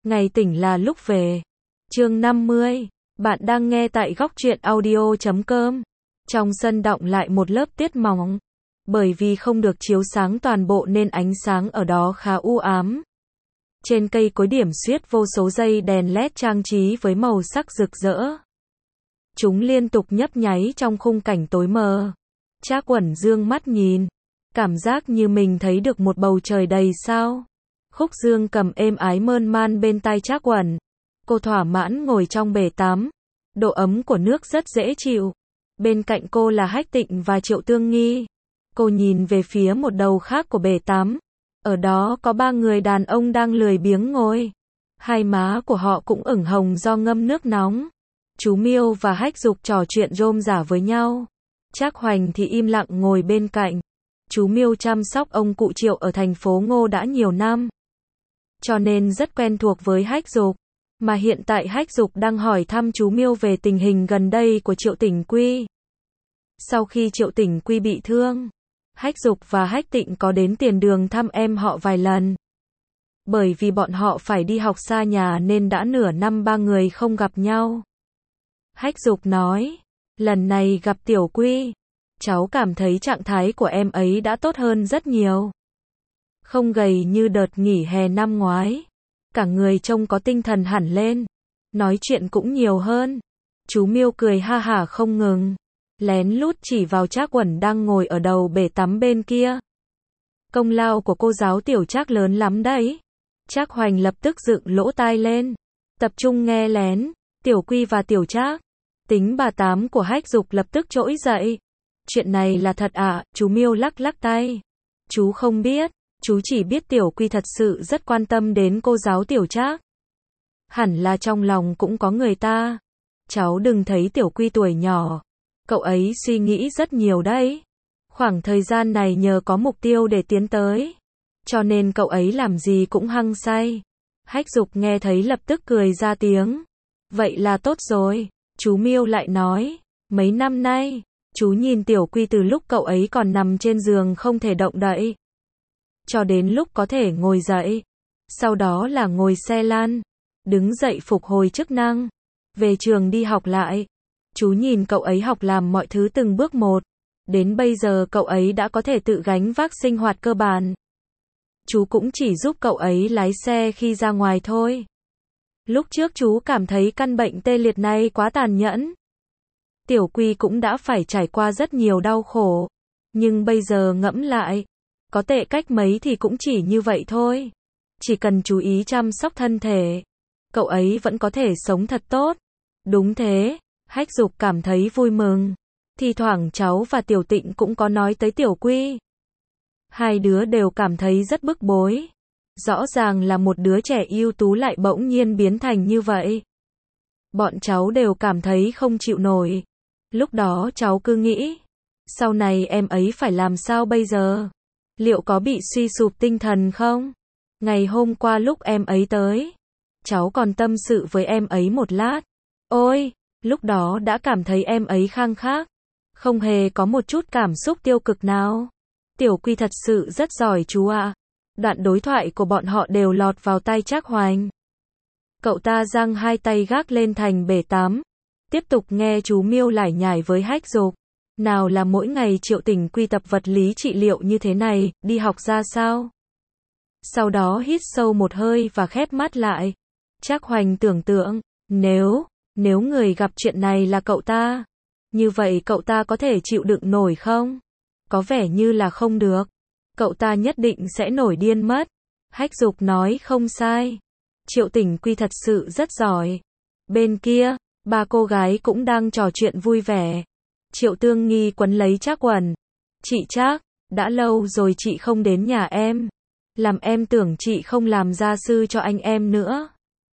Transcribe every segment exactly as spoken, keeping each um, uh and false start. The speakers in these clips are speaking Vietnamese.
Ngày tỉnh là lúc về. Chương năm mươi. Bạn đang nghe tại góc truyện audio chấm com. Trong sân đọng lại một lớp tuyết mỏng. Bởi vì không được chiếu sáng toàn bộ nên ánh sáng ở đó khá u ám. Trên cây cối điểm xuyết vô số dây đèn led trang trí với màu sắc rực rỡ. Chúng liên tục nhấp nháy trong khung cảnh tối mờ. Trác Uẩn dương mắt nhìn. Cảm giác như mình thấy được một bầu trời đầy sao. Khúc Dương cầm êm ái mơn man bên tai Trác Uẩn. Cô thỏa mãn ngồi trong bể tắm. Độ ấm của nước rất dễ chịu. Bên cạnh cô là Hách Tịnh và Triệu Tương Nghi. Cô nhìn về phía một đầu khác của bể tắm. Ở đó có ba người đàn ông đang lười biếng ngồi. Hai má của họ cũng ửng hồng do ngâm nước nóng. Chú Miêu và Hách Dục trò chuyện rôm rả với nhau. Trác Hoành thì im lặng ngồi bên cạnh. Chú Miêu chăm sóc ông cụ Triệu ở thành phố Ngô đã nhiều năm. Cho nên rất quen thuộc với Hách Dục. Mà hiện tại Hách Dục đang hỏi thăm chú Miêu về tình hình gần đây của Triệu Tỉnh Quy. Sau khi Triệu Tỉnh Quy bị thương, Hách Dục và Hách Tịnh có đến Tiền Đường thăm em họ vài lần. Bởi vì bọn họ phải đi học xa nhà nên đã nửa năm ba người không gặp nhau. Hách Dục nói, lần này gặp Tiểu Quy, cháu cảm thấy trạng thái của em ấy đã tốt hơn rất nhiều. Không gầy như đợt nghỉ hè năm ngoái. Cả người trông có tinh thần hẳn lên. Nói chuyện cũng nhiều hơn. Chú Miêu cười ha hả không ngừng. Lén lút chỉ vào Trác Uẩn đang ngồi ở đầu bể tắm bên kia. Công lao của cô giáo Tiểu Trác lớn lắm đấy. Trác Hoành lập tức dựng lỗ tai lên. Tập trung nghe lén. Tiểu Quy và Tiểu Trác. Tính bà tám của Hách Dục lập tức trỗi dậy. Chuyện này là thật ạ, à? Chú Miêu lắc lắc tay. Chú không biết. Chú chỉ biết Tiểu Quy thật sự rất quan tâm đến cô giáo Tiểu Trác. Hẳn là trong lòng cũng có người ta. Cháu đừng thấy Tiểu Quy tuổi nhỏ. Cậu ấy suy nghĩ rất nhiều đấy. Khoảng thời gian này nhờ có mục tiêu để tiến tới. Cho nên cậu ấy làm gì cũng hăng say. Hách Dục nghe thấy lập tức cười ra tiếng. Vậy là tốt rồi. Chú Miêu lại nói. Mấy năm nay, chú nhìn Tiểu Quy từ lúc cậu ấy còn nằm trên giường không thể động đậy. Cho đến lúc có thể ngồi dậy. Sau đó là ngồi xe lăn. Đứng dậy phục hồi chức năng. Về trường đi học lại. Chú nhìn cậu ấy học làm mọi thứ từng bước một. Đến bây giờ cậu ấy đã có thể tự gánh vác sinh hoạt cơ bản. Chú cũng chỉ giúp cậu ấy lái xe khi ra ngoài thôi. Lúc trước chú cảm thấy căn bệnh tê liệt này quá tàn nhẫn. Tiểu Quy cũng đã phải trải qua rất nhiều đau khổ. Nhưng bây giờ ngẫm lại. Có tệ cách mấy thì cũng chỉ như vậy thôi. Chỉ cần chú ý chăm sóc thân thể. Cậu ấy vẫn có thể sống thật tốt. Đúng thế. Hách Dục cảm thấy vui mừng. Thì thoảng cháu và Tiểu Tịnh cũng có nói tới Tiểu Quy. Hai đứa đều cảm thấy rất bức bối. Rõ ràng là một đứa trẻ ưu tú lại bỗng nhiên biến thành như vậy. Bọn cháu đều cảm thấy không chịu nổi. Lúc đó cháu cứ nghĩ. Sau này em ấy phải làm sao bây giờ? Liệu có bị suy sụp tinh thần không? Ngày hôm qua lúc em ấy tới. Cháu còn tâm sự với em ấy một lát. Ôi! Lúc đó đã cảm thấy em ấy khang khác. Không hề có một chút cảm xúc tiêu cực nào. Tiểu Quy thật sự rất giỏi chú ạ. Đoạn đối thoại của bọn họ đều lọt vào tai Trác Hoành. Cậu ta giang hai tay gác lên thành bể tắm. Tiếp tục nghe chú Miêu lải nhải với Hách Dục. Nào là mỗi ngày Triệu Tỉnh Quy tập vật lý trị liệu như thế này, đi học ra sao? Sau đó hít sâu một hơi và khép mắt lại. Trác Hoành tưởng tượng, nếu, nếu người gặp chuyện này là cậu ta, như vậy cậu ta có thể chịu đựng nổi không? Có vẻ như là không được. Cậu ta nhất định sẽ nổi điên mất. Hách Dục nói không sai. Triệu Tỉnh Quy thật sự rất giỏi. Bên kia, ba cô gái cũng đang trò chuyện vui vẻ. Triệu Tương Nghi quấn lấy Trác Uẩn. Chị Trác, đã lâu rồi chị không đến nhà em. Làm em tưởng chị không làm gia sư cho anh em nữa.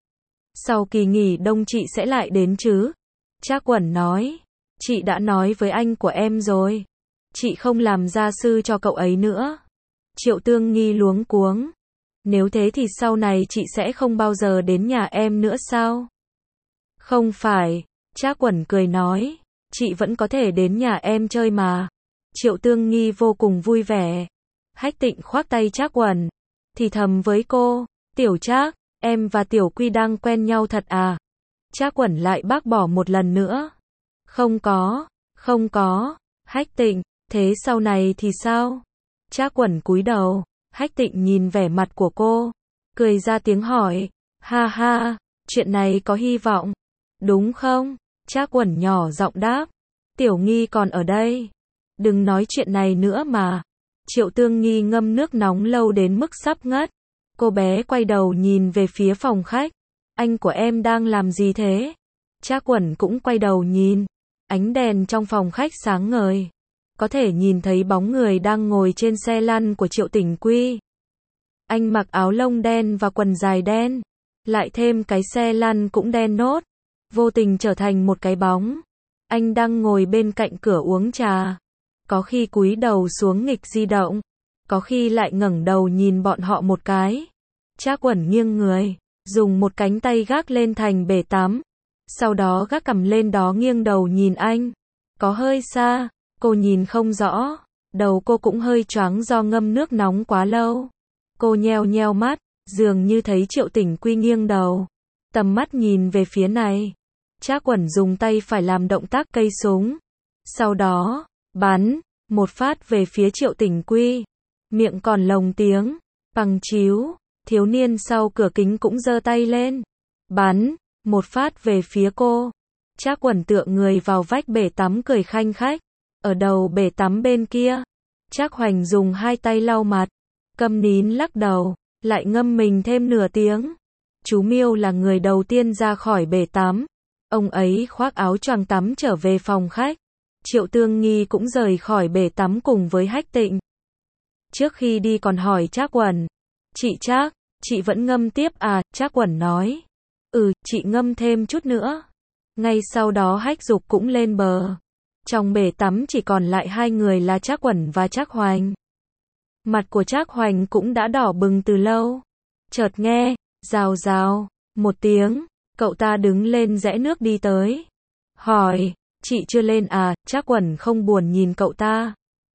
Sau kỳ nghỉ đông chị sẽ lại đến chứ? Trác Uẩn nói. Chị đã nói với anh của em rồi. Chị không làm gia sư cho cậu ấy nữa. Triệu Tương Nghi luống cuống. Nếu thế thì sau này chị sẽ không bao giờ đến nhà em nữa sao? Không phải. Trác Uẩn cười nói. Chị vẫn có thể đến nhà em chơi mà. Triệu Tương Nghi vô cùng vui vẻ. Hách Tịnh khoác tay Trác Uẩn. Thì thầm với cô. Tiểu Trác, em và Tiểu Quy đang quen nhau thật à? Trác Quẩn lại bác bỏ một lần nữa. Không có, không có. Hách Tịnh, thế sau này thì sao? Trác Quẩn cúi đầu, Hách Tịnh nhìn vẻ mặt của cô, cười ra tiếng hỏi, ha ha, chuyện này có hy vọng, đúng không? Trác Quẩn nhỏ giọng đáp, Tiểu Nghi còn ở đây. Đừng nói chuyện này nữa mà. Triệu Tương Nghi ngâm nước nóng lâu đến mức sắp ngất. Cô bé quay đầu nhìn về phía phòng khách. Anh của em đang làm gì thế? Trác Quẩn cũng quay đầu nhìn. Ánh đèn trong phòng khách sáng ngời. Có thể nhìn thấy bóng người đang ngồi trên xe lăn của Triệu Tỉnh Quy. Anh mặc áo lông đen và quần dài đen. Lại thêm cái xe lăn cũng đen nốt. Vô tình trở thành một cái bóng. Anh đang ngồi bên cạnh cửa uống trà. Có khi cúi đầu xuống nghịch di động. Có khi lại ngẩng đầu nhìn bọn họ một cái. Trác Quẩn nghiêng người, dùng một cánh tay gác lên thành bể tắm. Sau đó gác cằm lên đó nghiêng đầu nhìn anh. Có hơi xa, cô nhìn không rõ. Đầu cô cũng hơi choáng do ngâm nước nóng quá lâu. Cô nheo nheo mắt, dường như thấy Triệu Tỉnh Quy nghiêng đầu. Tầm mắt nhìn về phía này. Trác Quẩn dùng tay phải làm động tác cây súng. Sau đó, bắn, một phát về phía Triệu Tỉnh Quy. Miệng còn lồng tiếng, bằng chíu. Thiếu niên sau cửa kính cũng giơ tay lên. Bắn, một phát về phía cô. Trác Quẩn tựa người vào vách bể tắm cười khanh khách. Ở đầu bể tắm bên kia, Trác Hoành dùng hai tay lau mặt. Câm nín lắc đầu, lại ngâm mình thêm nửa tiếng. Chú Miêu là người đầu tiên ra khỏi bể tắm. Ông ấy khoác áo choàng tắm trở về phòng khách. Triệu Tương Nghi cũng rời khỏi bể tắm cùng với Hách Tịnh. Trước khi đi còn hỏi Trác Quẩn. Chị Trác, chị vẫn ngâm tiếp à? Trác Quẩn nói. Ừ, chị ngâm thêm chút nữa. Ngay sau đó Hách Dục cũng lên bờ. Trong bể tắm chỉ còn lại hai người là Trác Quẩn và Trác Hoành. Mặt của Trác Hoành cũng đã đỏ bừng từ lâu. Chợt nghe, rào rào, một tiếng, cậu ta đứng lên rẽ nước đi tới. Hỏi, chị chưa lên à? Trác Quẩn không buồn nhìn cậu ta.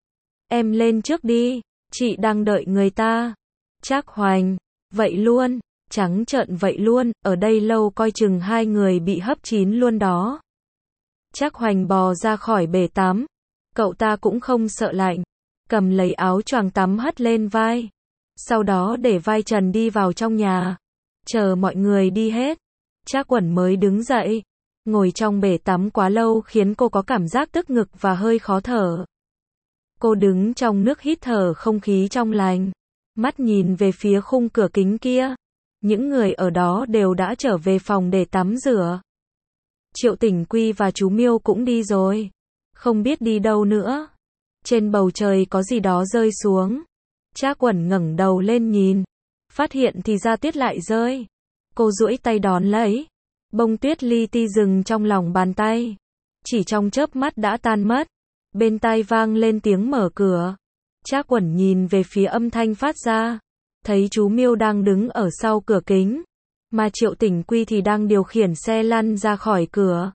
Em lên trước đi, chị đang đợi người ta. Trác Hoành, vậy luôn, trắng trợn vậy luôn, ở đây lâu coi chừng hai người bị hấp chín luôn đó. Trác Hoành bò ra khỏi bể tắm. Cậu ta cũng không sợ lạnh. Cầm lấy áo choàng tắm hất lên vai. Sau đó để vai trần đi vào trong nhà. Chờ mọi người đi hết. Trác Quẩn mới đứng dậy. Ngồi trong bể tắm quá lâu khiến cô có cảm giác tức ngực và hơi khó thở. Cô đứng trong nước hít thở không khí trong lành. Mắt nhìn về phía khung cửa kính kia. Những người ở đó đều đã trở về phòng để tắm rửa. Triệu Tỉnh Quy và chú Miêu cũng đi rồi. Không biết đi đâu nữa. Trên bầu trời có gì đó rơi xuống. Trác Quẩn ngẩng đầu lên nhìn. Phát hiện thì ra tuyết lại rơi. Cô duỗi tay đón lấy. Bông tuyết li ti dừng trong lòng bàn tay. Chỉ trong chớp mắt đã tan mất. Bên tai vang lên tiếng mở cửa. Trác Quẩn nhìn về phía âm thanh phát ra. Thấy chú Miêu đang đứng ở sau cửa kính. Mà Triệu Tỉnh Quy thì đang điều khiển xe lăn ra khỏi cửa.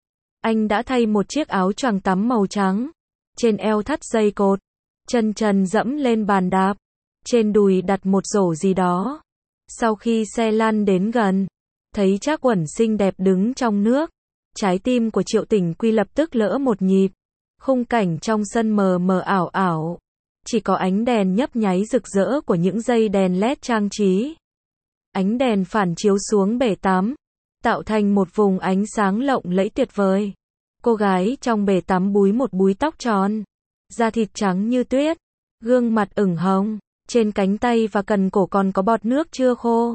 Anh đã thay một chiếc áo choàng tắm màu trắng. Trên eo thắt dây cột. Chân trần dẫm lên bàn đạp. Trên đùi đặt một rổ gì đó. Sau khi xe lăn đến gần. Thấy Trác Quẩn xinh đẹp đứng trong nước. Trái tim của Triệu Tỉnh Quy lập tức lỡ một nhịp. Khung cảnh trong sân mờ mờ ảo ảo. Chỉ có ánh đèn nhấp nháy rực rỡ của những dây đèn led trang trí. Ánh đèn phản chiếu xuống bể tắm. Tạo thành một vùng ánh sáng lộng lẫy tuyệt vời. Cô gái trong bể tắm búi một búi tóc tròn. Da thịt trắng như tuyết. Gương mặt ửng hồng. Trên cánh tay và cần cổ còn có bọt nước chưa khô.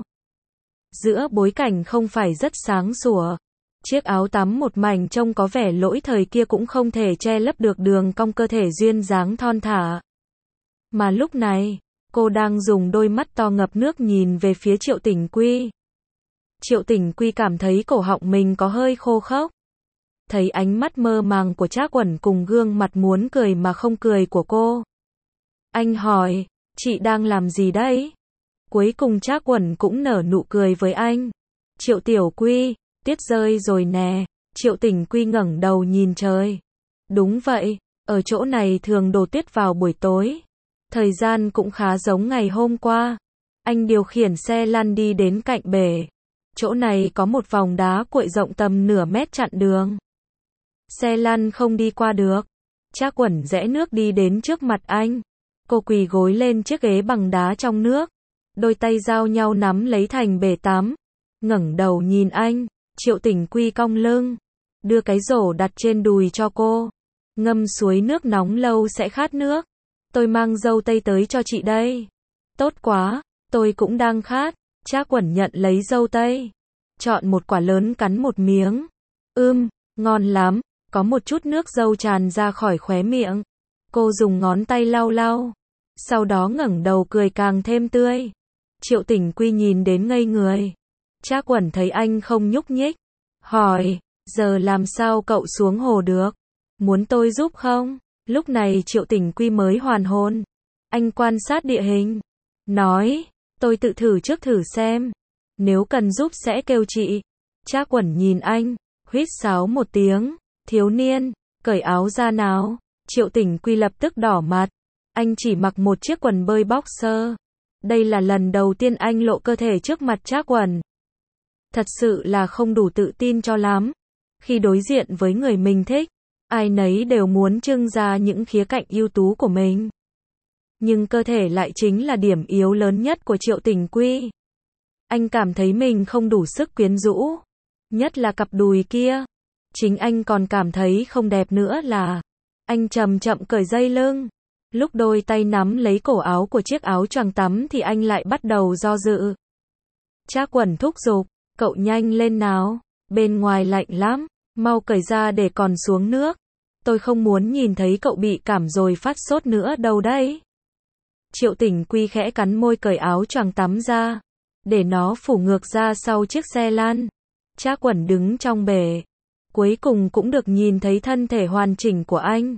Giữa bối cảnh không phải rất sáng sủa. Chiếc áo tắm một mảnh trông có vẻ lỗi thời kia cũng không thể che lấp được đường cong cơ thể duyên dáng thon thả. Mà lúc này, cô đang dùng đôi mắt to ngập nước nhìn về phía Triệu Tỉnh Quy. Triệu Tỉnh Quy cảm thấy cổ họng mình có hơi khô khốc. Thấy ánh mắt mơ màng của Trác Quẩn cùng gương mặt muốn cười mà không cười của cô. Anh hỏi, chị đang làm gì đấy? Cuối cùng Trác Quẩn cũng nở nụ cười với anh. Triệu Tiểu Quy, tuyết rơi rồi nè. Triệu Tỉnh Quy ngẩng đầu nhìn trời. Đúng vậy, ở chỗ này thường đổ tuyết vào buổi tối. Thời gian cũng khá giống ngày hôm qua. Anh điều khiển xe lăn đi đến cạnh bể. Chỗ này có một vòng đá cuội rộng tầm nửa mét chặn đường. Xe lăn không đi qua được. Trác Quẩn rẽ nước đi đến trước mặt anh. Cô quỳ gối lên chiếc ghế bằng đá trong nước. Đôi tay giao nhau nắm lấy thành bể tắm. Ngẩng đầu nhìn anh. Triệu Tỉnh Quy cong lưng. Đưa cái rổ đặt trên đùi cho cô. Ngâm suối nước nóng lâu sẽ khát nước. Tôi mang dâu tây tới cho chị đây. Tốt quá, tôi cũng đang khát. Trác Quẩn nhận lấy dâu tây. Chọn một quả lớn cắn một miếng. Ưm, ngon lắm. Có một chút nước dâu tràn ra khỏi khóe miệng. Cô dùng ngón tay lau lau. Sau đó ngẩng đầu cười càng thêm tươi. Triệu Tỉnh Quy nhìn đến ngây người. Trác Quẩn thấy anh không nhúc nhích. Hỏi, giờ làm sao cậu xuống hồ được? Muốn tôi giúp không? Lúc này Triệu Tỉnh Quy mới hoàn hồn. Anh quan sát địa hình. Nói, tôi tự thử trước thử xem. Nếu cần giúp sẽ kêu chị. Trác Quẩn nhìn anh, huýt sáo một tiếng. Thiếu niên, cởi áo ra nào. Triệu Tỉnh Quy lập tức đỏ mặt. Anh chỉ mặc một chiếc quần bơi boxer. Đây là lần đầu tiên anh lộ cơ thể trước mặt Trác Quẩn. Thật sự là không đủ tự tin cho lắm. Khi đối diện với người mình thích, ai nấy đều muốn trưng ra những khía cạnh ưu tú của mình. Nhưng cơ thể lại chính là điểm yếu lớn nhất của Triệu Tỉnh Quy. Anh cảm thấy mình không đủ sức quyến rũ. Nhất là cặp đùi kia. Chính anh còn cảm thấy không đẹp nữa là. Anh chậm chậm cởi dây lưng. Lúc đôi tay nắm lấy cổ áo của chiếc áo choàng tắm thì anh lại bắt đầu do dự. Trác Quẩn thúc giục, cậu nhanh lên nào. Bên ngoài lạnh lắm. Mau cởi ra để còn xuống nước. Tôi không muốn nhìn thấy cậu bị cảm rồi phát sốt nữa đâu đấy. Triệu Tỉnh Quy khẽ cắn môi cởi áo choàng tắm ra. Để nó phủ ngược ra sau chiếc xe lăn. Trác Quẩn đứng trong bể. Cuối cùng cũng được nhìn thấy thân thể hoàn chỉnh của anh.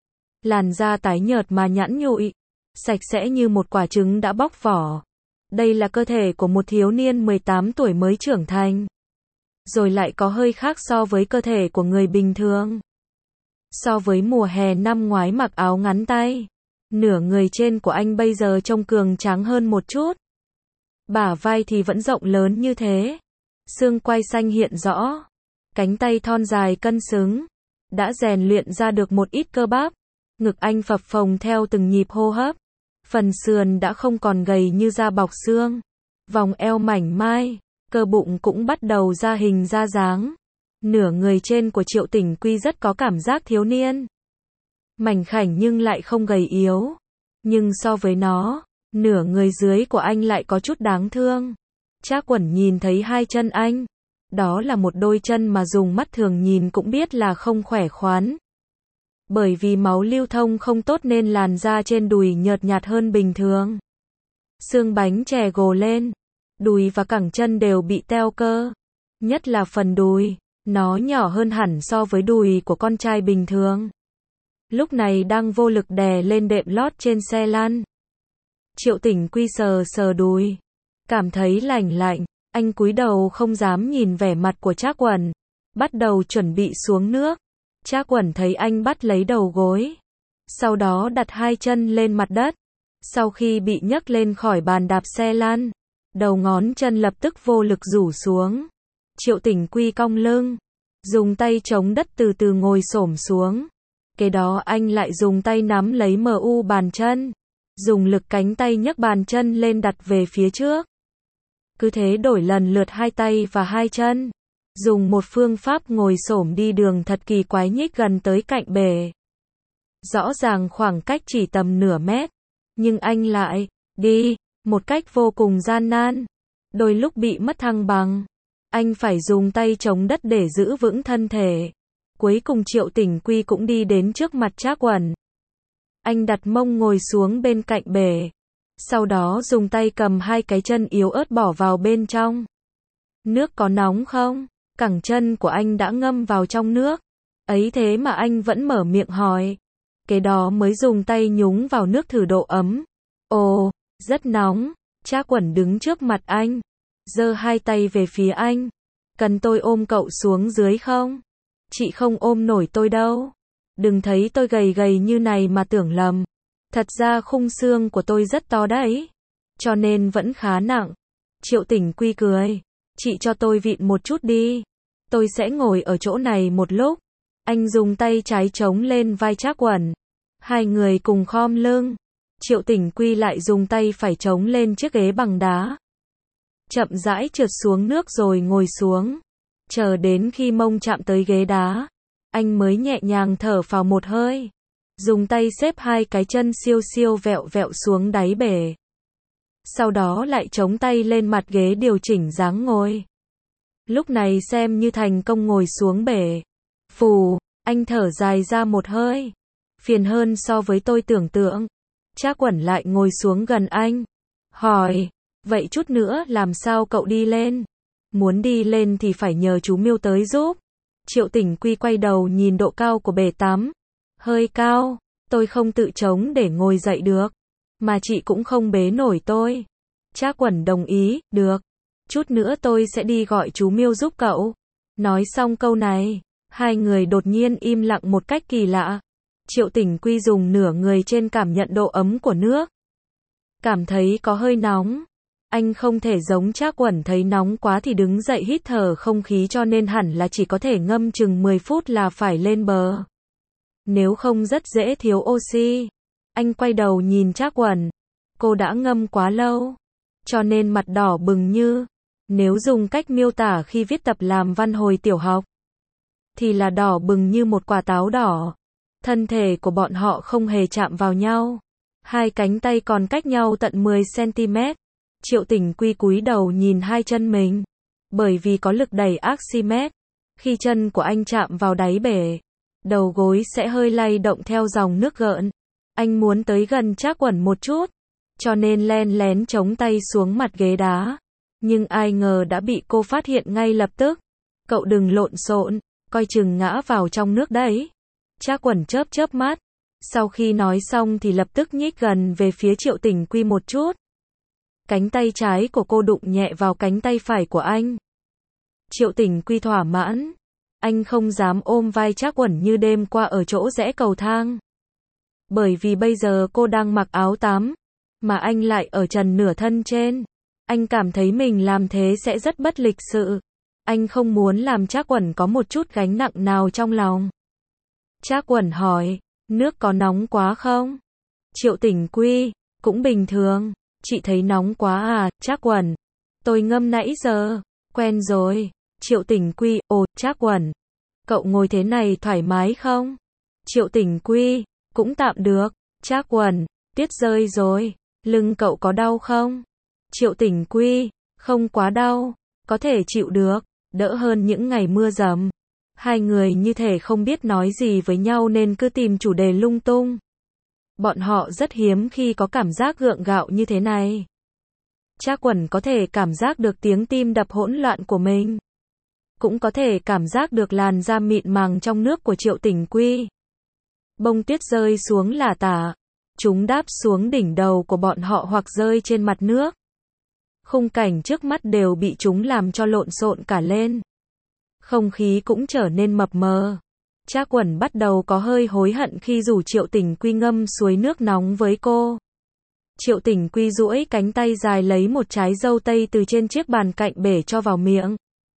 Làn da tái nhợt mà nhẵn nhụi. Sạch sẽ như một quả trứng đã bóc vỏ. Đây là cơ thể của một thiếu niên mười tám tuổi mới trưởng thành. Rồi lại có hơi khác so với cơ thể của người bình thường. So với mùa hè năm ngoái mặc áo ngắn tay, nửa người trên của anh bây giờ trông cường tráng hơn một chút. Bả vai thì vẫn rộng lớn như thế. Xương quai xanh hiện rõ. Cánh tay thon dài cân xứng. Đã rèn luyện ra được một ít cơ bắp. Ngực anh phập phồng theo từng nhịp hô hấp. Phần sườn đã không còn gầy như da bọc xương. Vòng eo mảnh mai. Cơ bụng cũng bắt đầu ra hình ra dáng. Nửa người trên của Triệu Tỉnh Quy rất có cảm giác thiếu niên. Mảnh khảnh nhưng lại không gầy yếu. Nhưng so với nó, nửa người dưới của anh lại có chút đáng thương. Trác Quẩn nhìn thấy hai chân anh. Đó là một đôi chân mà dùng mắt thường nhìn cũng biết là không khỏe khoắn. Bởi vì máu lưu thông không tốt nên làn da trên đùi nhợt nhạt hơn bình thường. Xương bánh chè gồ lên. Đùi và cẳng chân đều bị teo cơ. Nhất là phần đùi. Nó nhỏ hơn hẳn so với đùi của con trai bình thường. Lúc này đang vô lực đè lên đệm lót trên xe lăn. Triệu Tỉnh Quy sờ sờ đùi. Cảm thấy lạnh lạnh. Anh cúi đầu không dám nhìn vẻ mặt của Trác Quẩn. Bắt đầu chuẩn bị xuống nước. Trác Quẩn thấy anh bắt lấy đầu gối. Sau đó đặt hai chân lên mặt đất. Sau khi bị nhấc lên khỏi bàn đạp xe lăn, đầu ngón chân lập tức vô lực rủ xuống. Triệu Tỉnh Quy cong lưng. Dùng tay chống đất từ từ ngồi xổm xuống. Kế đó anh lại dùng tay nắm lấy em u bàn chân. Dùng lực cánh tay nhấc bàn chân lên đặt về phía trước. Cứ thế đổi lần lượt hai tay và hai chân. Dùng một phương pháp ngồi xổm đi đường thật kỳ quái nhích gần tới cạnh bể. Rõ ràng khoảng cách chỉ tầm nửa mét. Nhưng anh lại đi một cách vô cùng gian nan. Đôi lúc bị mất thăng bằng. Anh phải dùng tay chống đất để giữ vững thân thể. Cuối cùng Triệu Tỉnh Quy cũng đi đến trước mặt Trác Quẩn. Anh đặt mông ngồi xuống bên cạnh bể. Sau đó dùng tay cầm hai cái chân yếu ớt bỏ vào bên trong. Nước có nóng không? Cẳng chân của anh đã ngâm vào trong nước. Ấy thế mà anh vẫn mở miệng hỏi. Kế đó mới dùng tay nhúng vào nước thử độ ấm. Ồ, rất nóng. Trác Quẩn đứng trước mặt anh. Giơ hai tay về phía anh. Cần tôi ôm cậu xuống dưới không? Chị không ôm nổi tôi đâu. Đừng thấy tôi gầy gầy như này mà tưởng lầm. Thật ra khung xương của tôi rất to đấy. cho nên vẫn khá nặng. Triệu Tỉnh Quy cười. Chị cho tôi vịn một chút đi. Tôi sẽ ngồi ở chỗ này một lúc. Anh dùng tay trái chống lên vai Trác Quẩn. Hai người cùng khom lưng. Triệu Tỉnh Quy lại dùng tay phải chống lên chiếc ghế bằng đá. Chậm rãi trượt xuống nước rồi ngồi xuống. Chờ đến khi mông chạm tới ghế đá, anh mới nhẹ nhàng thở phào một hơi. Dùng tay xếp hai cái chân siêu siêu vẹo vẹo xuống đáy bể. Sau đó lại chống tay lên mặt ghế điều chỉnh dáng ngồi. Lúc này xem như thành công ngồi xuống bể. Phù, anh thở dài ra một hơi. Phiền hơn so với tôi tưởng tượng. Trác Quẩn lại ngồi xuống gần anh. Hỏi, vậy chút nữa làm sao cậu đi lên? Muốn đi lên thì phải nhờ chú Miêu tới giúp. Triệu Tỉnh Quy quay đầu nhìn độ cao của bể tắm. Hơi cao, tôi không tự chống để ngồi dậy được. Mà chị cũng không bế nổi tôi. Trác Quẩn đồng ý, được. Chút nữa tôi sẽ đi gọi chú Miêu giúp cậu. Nói xong câu này, hai người đột nhiên im lặng một cách kỳ lạ. Triệu Tỉnh Quy dùng nửa người trên cảm nhận độ ấm của nước. Cảm thấy có hơi nóng. Anh không thể giống Trác Quẩn thấy nóng quá thì đứng dậy hít thở không khí cho nên hẳn là chỉ có thể ngâm chừng mười phút là phải lên bờ. Nếu không rất dễ thiếu oxy. Anh quay đầu nhìn Trác Quẩn. Cô đã ngâm quá lâu. Cho nên mặt đỏ bừng như. Nếu dùng cách miêu tả khi viết tập làm văn hồi tiểu học. Thì là đỏ bừng như một quả táo đỏ. Thân thể của bọn họ không hề chạm vào nhau. Hai cánh tay còn cách nhau tận mười xăng-ti-mét. Triệu Tỉnh Quy cúi đầu nhìn hai chân mình. Bởi vì có lực đẩy Archimedes. Khi chân của anh chạm vào đáy bể, đầu gối sẽ hơi lay động theo dòng nước gợn. Anh muốn tới gần Trác Quẩn một chút. Cho nên len lén chống tay xuống mặt ghế đá. Nhưng ai ngờ đã bị cô phát hiện ngay lập tức. Cậu đừng lộn xộn, coi chừng ngã vào trong nước đấy. Trác Quẩn chớp chớp mắt. Sau khi nói xong thì lập tức nhích gần về phía Triệu Tỉnh Quy một chút. Cánh tay trái của cô đụng nhẹ vào cánh tay phải của anh. Triệu Tỉnh Quy thỏa mãn. Anh không dám ôm vai Trác Quẩn như đêm qua ở chỗ rẽ cầu thang. Bởi vì bây giờ cô đang mặc áo tắm, mà anh lại ở trần nửa thân trên. Anh cảm thấy mình làm thế sẽ rất bất lịch sự. Anh không muốn làm Trác Quẩn có một chút gánh nặng nào trong lòng. Trác Quẩn hỏi, nước có nóng quá không? Triệu Tỉnh Quy, cũng bình thường. Chị thấy nóng quá à, Trác Quẩn. Tôi ngâm nãy giờ. Quen rồi. Triệu Tỉnh Quy, ồ, Trác Quẩn. Cậu ngồi thế này thoải mái không? Triệu Tỉnh Quy, cũng tạm được. Trác Quẩn, tuyết rơi rồi. Lưng cậu có đau không? Triệu Tỉnh Quy, không quá đau. Có thể chịu được. Đỡ hơn những ngày mưa dầm. Hai người như thể không biết nói gì với nhau nên cứ tìm chủ đề lung tung. Bọn họ rất hiếm khi có cảm giác gượng gạo như thế này. Trác Quẩn có thể cảm giác được tiếng tim đập hỗn loạn của mình. Cũng có thể cảm giác được làn da mịn màng trong nước của Triệu Tỉnh Quy. Bông tuyết rơi xuống lả tả. Chúng đáp xuống đỉnh đầu của bọn họ hoặc rơi trên mặt nước. Khung cảnh trước mắt đều bị chúng làm cho lộn xộn cả lên. Không khí cũng trở nên mập mờ. Trác Quẩn bắt đầu có hơi hối hận khi rủ Triệu Tỉnh Quy ngâm suối nước nóng với cô. Triệu Tỉnh Quy duỗi cánh tay dài lấy một trái dâu tây từ trên chiếc bàn cạnh bể cho vào miệng.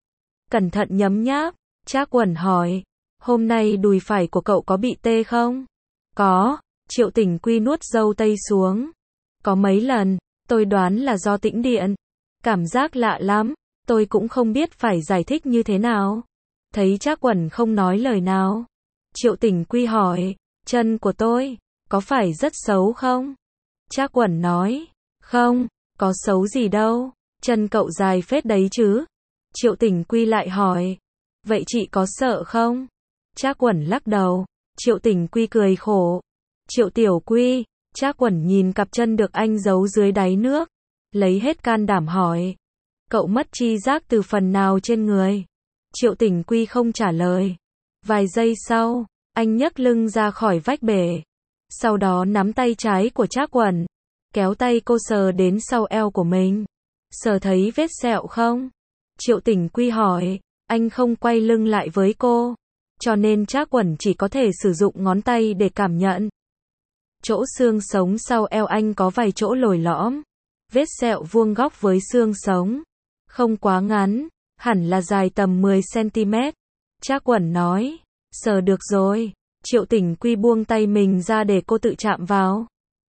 Cẩn thận nhấm nháp. Trác Quẩn hỏi, hôm nay đùi phải của cậu có bị tê không? Có. Triệu Tỉnh Quy nuốt dâu tây xuống. Có mấy lần, tôi đoán là do tĩnh điện. Cảm giác lạ lắm, tôi cũng không biết phải giải thích như thế nào. Thấy Trác Quẩn không nói lời nào. Triệu Tỉnh Quy hỏi, chân của tôi, có phải rất xấu không? Trác Quẩn nói, không, có xấu gì đâu, chân cậu dài phết đấy chứ. Triệu Tỉnh Quy lại hỏi, vậy chị có sợ không? Trác Quẩn lắc đầu. Triệu Tỉnh Quy cười khổ. Triệu Tiểu Quy, Trác Quẩn nhìn cặp chân được anh giấu dưới đáy nước. Lấy hết can đảm hỏi, cậu mất tri giác từ phần nào trên người? Triệu Tỉnh Quy không trả lời. Vài giây sau, anh nhấc lưng ra khỏi vách bể. Sau đó nắm tay trái của Trác Quẩn, kéo tay cô sờ đến sau eo của mình. Sờ thấy vết sẹo không? Triệu Tỉnh Quy hỏi. Anh không quay lưng lại với cô, cho nên Trác Quẩn chỉ có thể sử dụng ngón tay để cảm nhận. Chỗ xương sống sau eo anh có vài chỗ lồi lõm. vết sẹo vuông góc với xương sống. Không quá ngắn, hẳn là dài tầm mười xăng-ti-mét. Trác Quẩn nói, sờ được rồi. Triệu Tỉnh Quy buông tay mình ra để cô tự chạm vào.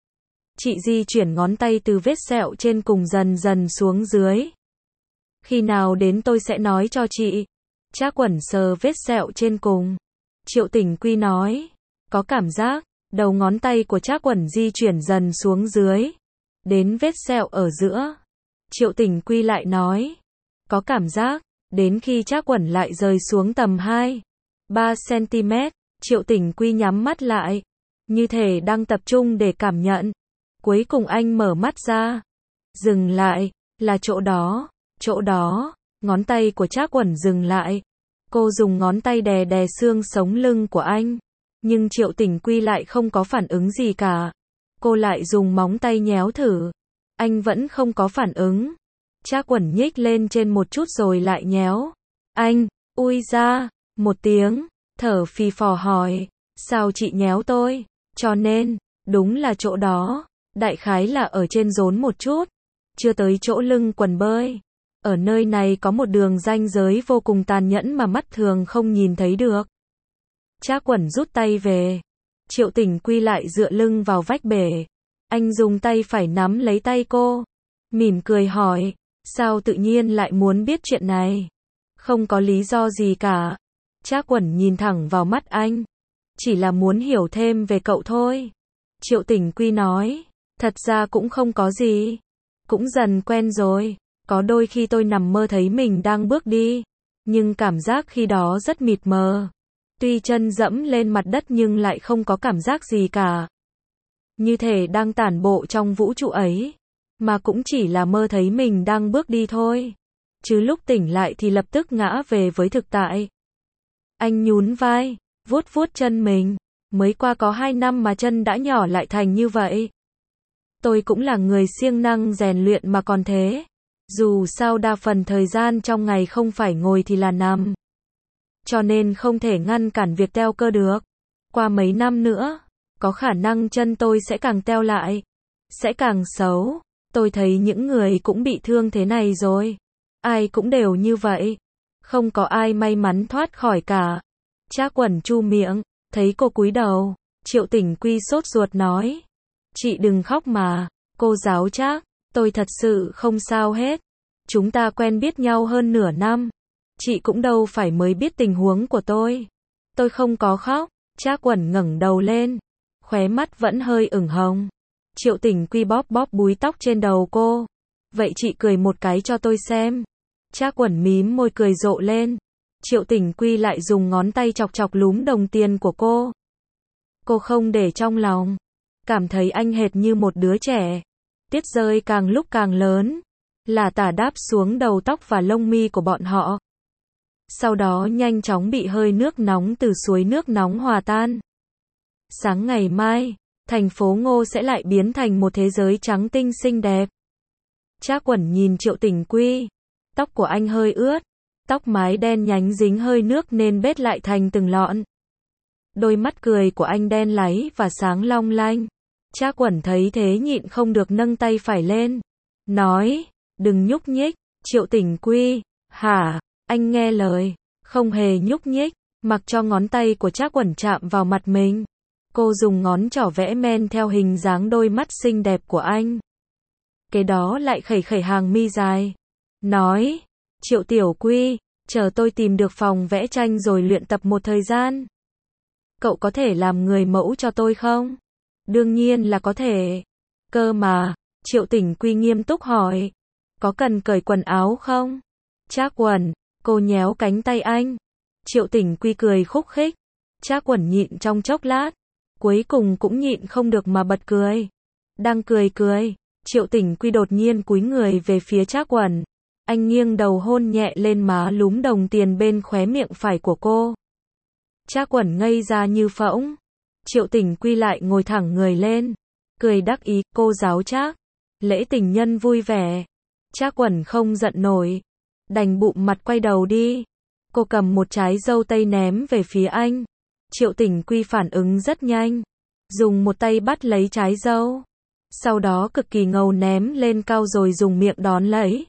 Chị di chuyển ngón tay từ vết sẹo trên cùng dần dần xuống dưới. Khi nào đến tôi sẽ nói cho chị. Trác Quẩn sờ vết sẹo trên cùng. Triệu Tỉnh Quy nói, có cảm giác. Đầu ngón tay của Trác Quẩn di chuyển dần xuống dưới, đến vết sẹo ở giữa. Triệu Tỉnh Quy lại nói, có cảm giác, đến khi Trác Quẩn lại rời xuống tầm hai, ba xăng-ti-mét. Triệu Tỉnh Quy nhắm mắt lại, như thể đang tập trung để cảm nhận. Cuối cùng anh mở mắt ra. Dừng lại, là chỗ đó, chỗ đó. Ngón tay của Trác Quẩn dừng lại. Cô dùng ngón tay đè đè xương sống lưng của anh. Nhưng Triệu Tỉnh Quy lại không có phản ứng gì cả. Cô lại dùng móng tay nhéo thử. Anh vẫn không có phản ứng. Trác Quẩn nhích lên trên một chút rồi lại nhéo. Anh, ui ra, một tiếng, thở phì phò hỏi, sao chị nhéo tôi? Cho nên, đúng là chỗ đó, đại khái là ở trên rốn một chút, chưa tới chỗ lưng quần bơi. Ở nơi này có một đường ranh giới vô cùng tàn nhẫn mà mắt thường không nhìn thấy được. Trác Quẩn rút tay về. Triệu Tỉnh Quy lại dựa lưng vào vách bể. Anh dùng tay phải nắm lấy tay cô. Mỉm cười hỏi, sao tự nhiên lại muốn biết chuyện này? Không có lý do gì cả. Trác Quẩn nhìn thẳng vào mắt anh. Chỉ là muốn hiểu thêm về cậu thôi. Triệu Tỉnh Quy nói, thật ra cũng không có gì. Cũng dần quen rồi. Có đôi khi tôi nằm mơ thấy mình đang bước đi. Nhưng cảm giác khi đó rất mịt mờ. Tuy chân dẫm lên mặt đất nhưng lại không có cảm giác gì cả. Như thể đang tản bộ trong vũ trụ ấy. Mà cũng chỉ là mơ thấy mình đang bước đi thôi. Chứ lúc tỉnh lại thì lập tức ngã về với thực tại. Anh nhún vai, vuốt vuốt chân mình. Mới qua có hai năm mà chân đã nhỏ lại thành như vậy. Tôi cũng là người siêng năng rèn luyện mà còn thế. Dù sao đa phần thời gian trong ngày không phải ngồi thì là nằm. Cho nên không thể ngăn cản việc teo cơ được. Qua mấy năm nữa, có khả năng chân tôi sẽ càng teo lại. Sẽ càng xấu. Tôi thấy những người cũng bị thương thế này rồi. Ai cũng đều như vậy. Không có ai may mắn thoát khỏi cả. Trác Quẩn chu miệng, thấy cô cúi đầu. Triệu Tỉnh Quy sốt ruột nói. Chị đừng khóc mà. Cô giáo Trác, tôi thật sự không sao hết. Chúng ta quen biết nhau hơn nửa năm. Chị cũng đâu phải mới biết tình huống của tôi. Tôi không có khóc. Trác Quẩn ngẩng đầu lên. Khóe mắt vẫn hơi ửng hồng. Triệu Tỉnh Quy bóp bóp búi tóc trên đầu cô. Vậy chị cười một cái cho tôi xem. Trác Quẩn mím môi cười rộ lên. Triệu Tỉnh Quy lại dùng ngón tay chọc chọc lúm đồng tiền của cô. Cô không để trong lòng. Cảm thấy anh hệt như một đứa trẻ. Tiết rơi càng lúc càng lớn. Là tả đáp xuống đầu tóc và lông mi của bọn họ. Sau đó nhanh chóng bị hơi nước nóng từ suối nước nóng hòa tan. Sáng ngày mai, thành phố Ngô sẽ lại biến thành một thế giới trắng tinh xinh đẹp. Trác Quẩn nhìn Triệu Tỉnh Quy. Tóc của anh hơi ướt. Tóc mái đen nhánh dính hơi nước nên bết lại thành từng lọn. Đôi mắt cười của anh đen láy và sáng long lanh. Trác Quẩn thấy thế nhịn không được nâng tay phải lên. Nói, đừng nhúc nhích. Triệu Tỉnh Quy, hả? Anh nghe lời. Không hề nhúc nhích. Mặc cho ngón tay của Trác Quẩn chạm vào mặt mình. Cô dùng ngón trỏ vẽ men theo hình dáng đôi mắt xinh đẹp của anh. Kế đó lại khẩy khẩy hàng mi dài. Nói, Triệu Tiểu Quy, chờ tôi tìm được phòng vẽ tranh rồi luyện tập một thời gian. Cậu có thể làm người mẫu cho tôi không? Đương nhiên là có thể. Cơ mà, Triệu Tỉnh Quy nghiêm túc hỏi. Có cần cởi quần áo không? Trác Quẩn, cô nhéo cánh tay anh. Triệu Tỉnh Quy cười khúc khích. Trác Quẩn nhịn trong chốc lát. Cuối cùng cũng nhịn không được mà bật cười. Đang cười cười, Triệu Tỉnh Quy đột nhiên cúi người về phía Trác Quẩn. Anh nghiêng đầu hôn nhẹ lên má lúm đồng tiền bên khóe miệng phải của cô. Trác Quẩn ngây ra như phỗng. Triệu Tỉnh Quy lại ngồi thẳng người lên. Cười đắc ý, cô giáo Trác. Lễ tình nhân vui vẻ. Trác Quẩn không giận nổi. Đành bụm mặt quay đầu đi. Cô cầm một trái dâu tây ném về phía anh. Triệu Tỉnh Quy phản ứng rất nhanh. Dùng một tay bắt lấy trái dâu. sau đó cực kỳ ngầu ném lên cao rồi dùng miệng đón lấy.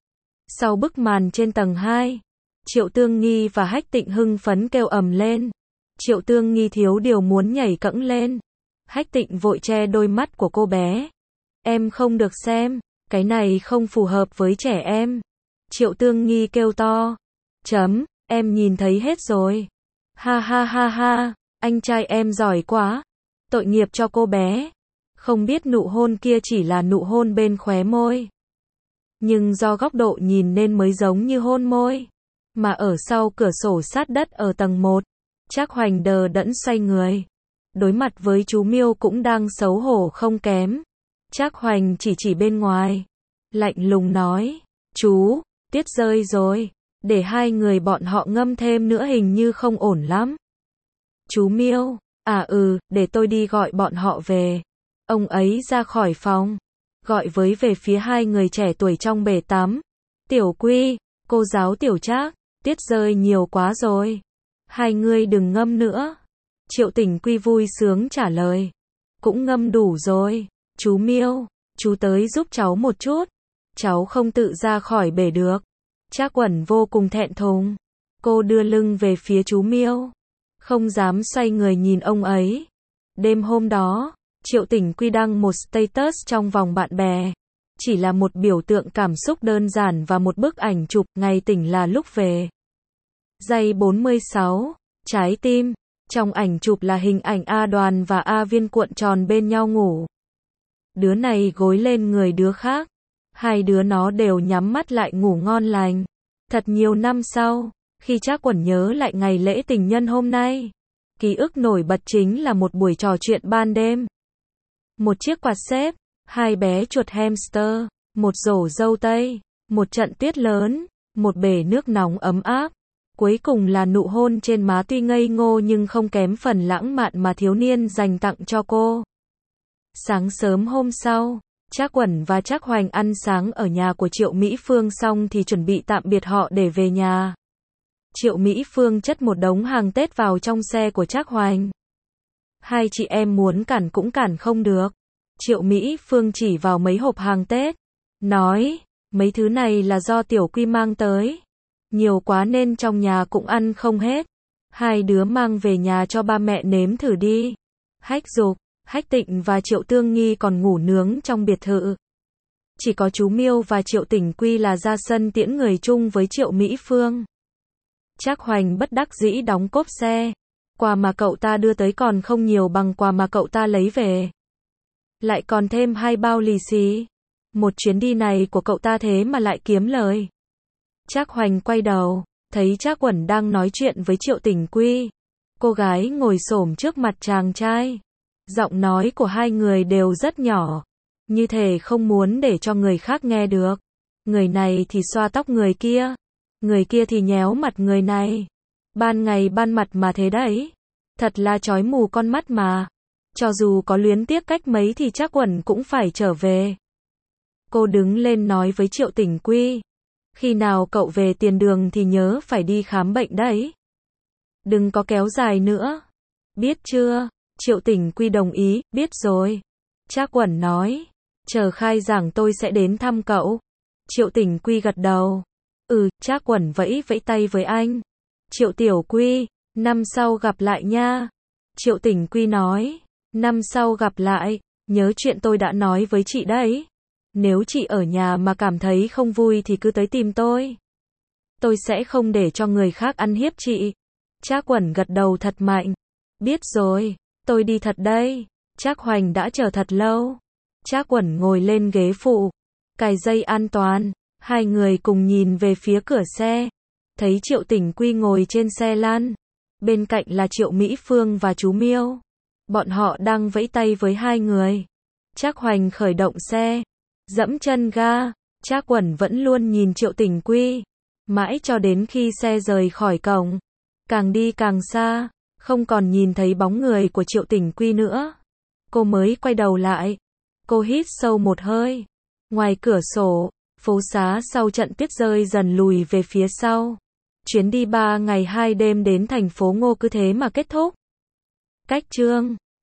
Sau bức màn trên tầng hai, Triệu Tương Nghi và Hách Tịnh hưng phấn kêu ầm lên. Triệu Tương Nghi thiếu điều muốn nhảy cẫng lên. Hách Tịnh vội che đôi mắt của cô bé. Em không được xem, cái này không phù hợp với trẻ em. Triệu Tương Nghi kêu to. Chấm, em nhìn thấy hết rồi. Ha ha ha ha, anh trai em giỏi quá. Tội nghiệp cho cô bé. Không biết nụ hôn kia chỉ là nụ hôn bên khóe môi. Nhưng do góc độ nhìn nên mới giống như hôn môi. Mà ở sau cửa sổ sát đất ở tầng một, Trác Hoành đờ đẫn xoay người. Đối mặt với chú Miêu cũng đang xấu hổ không kém. Trác Hoành chỉ chỉ bên ngoài. Lạnh lùng nói. Chú, tiết rơi rồi. Để hai người bọn họ ngâm thêm nữa hình như không ổn lắm. Chú Miêu. À ừ, để tôi đi gọi bọn họ về. Ông ấy ra khỏi phòng. Gọi với về phía hai người trẻ tuổi trong bể tắm. Tiểu Quy, cô giáo Tiểu Trác, tiết rơi nhiều quá rồi. Hai người đừng ngâm nữa. Triệu Tỉnh Quy vui sướng trả lời. Cũng ngâm đủ rồi. Chú Miêu, chú tới giúp cháu một chút. Cháu không tự ra khỏi bể được. Trác Uẩn vô cùng thẹn thùng. Cô đưa lưng về phía chú Miêu. Không dám xoay người nhìn ông ấy. Đêm hôm đó, Triệu Tỉnh Quy đăng một status trong vòng bạn bè. Chỉ là một biểu tượng cảm xúc đơn giản và một bức ảnh chụp ngày tỉnh là lúc về. Giây bốn mươi sáu, trái tim. Trong ảnh chụp là hình ảnh A Đoàn và A Viên cuộn tròn bên nhau ngủ. Đứa này gối lên người đứa khác. Hai đứa nó đều nhắm mắt lại ngủ ngon lành. Thật nhiều năm sau, khi Trác Uẩn nhớ lại ngày lễ tình nhân hôm nay, ký ức nổi bật chính là một buổi trò chuyện ban đêm. Một chiếc quạt xếp, hai bé chuột hamster, một rổ dâu tây, một trận tuyết lớn, một bể nước nóng ấm áp. Cuối cùng là nụ hôn trên má tuy ngây ngô nhưng không kém phần lãng mạn mà thiếu niên dành tặng cho cô. Sáng sớm hôm sau, Trác Uẩn và Trác Hoành ăn sáng ở nhà của Triệu Mỹ Phương xong thì chuẩn bị tạm biệt họ để về nhà. Triệu Mỹ Phương chất một đống hàng Tết vào trong xe của Trác Hoành. Hai chị em muốn cản cũng cản không được. Triệu Mỹ Phương chỉ vào mấy hộp hàng Tết. Nói, mấy thứ này là do Tiểu Quy mang tới. Nhiều quá nên trong nhà cũng ăn không hết. Hai đứa mang về nhà cho ba mẹ nếm thử đi. Hách Dục, Hách Tịnh và Triệu Tương Nghi còn ngủ nướng trong biệt thự. Chỉ có chú Miêu và Triệu Tỉnh Quy là ra sân tiễn người chung với Triệu Mỹ Phương. Trác Hoành bất đắc dĩ đóng cốp xe. Quà mà cậu ta đưa tới còn không nhiều bằng quà mà cậu ta lấy về. Lại còn thêm hai bao lì xì. Một chuyến đi này của cậu ta thế mà lại kiếm lời. Trác Hoành quay đầu, thấy Trác Uẩn đang nói chuyện với Triệu Tỉnh Quy. Cô gái ngồi xổm trước mặt chàng trai. Giọng nói của hai người đều rất nhỏ, như thể không muốn để cho người khác nghe được. Người này thì xoa tóc người kia, người kia thì nhéo mặt người này. Ban ngày ban mặt mà thế đấy. Thật là chói mù con mắt mà. Cho dù có luyến tiếc cách mấy thì Trác Uẩn cũng phải trở về. Cô đứng lên nói với Triệu Tỉnh Quy. Khi nào cậu về tiền đường thì nhớ phải đi khám bệnh đấy. Đừng có kéo dài nữa. Biết chưa? Triệu Tỉnh Quy đồng ý, biết rồi. Trác Uẩn nói. Chờ khai giảng tôi sẽ đến thăm cậu. Triệu Tỉnh Quy gật đầu. Ừ, Trác Uẩn vẫy vẫy tay với anh. Triệu Tiểu Quy, năm sau gặp lại nha. Triệu Tỉnh Quy nói. Năm sau gặp lại, nhớ chuyện tôi đã nói với chị đấy. Nếu chị ở nhà mà cảm thấy không vui thì cứ tới tìm tôi. Tôi sẽ không để cho người khác ăn hiếp chị. Trác Uẩn gật đầu thật mạnh. Biết rồi, tôi đi thật đây. Trác Hoành đã chờ thật lâu. Trác Uẩn ngồi lên ghế phụ, cài dây an toàn. Hai người cùng nhìn về phía cửa xe. Thấy Triệu Tỉnh Quy ngồi trên xe lăn. Bên cạnh là Triệu Mỹ Phương và chú Miêu. Bọn họ đang vẫy tay với hai người. Trác Hoành khởi động xe, dẫm chân ga. Trác Uẩn vẫn luôn nhìn Triệu Tỉnh Quy, mãi cho đến khi xe rời khỏi cổng. Càng đi càng xa, không còn nhìn thấy bóng người của Triệu Tỉnh Quy nữa. Cô mới quay đầu lại. Cô hít sâu một hơi. Ngoài cửa sổ, phố xá sau trận tuyết rơi dần lùi về phía sau. Chuyến đi ba ngày hai đêm đến thành phố Ngô cứ thế mà kết thúc. Cách chương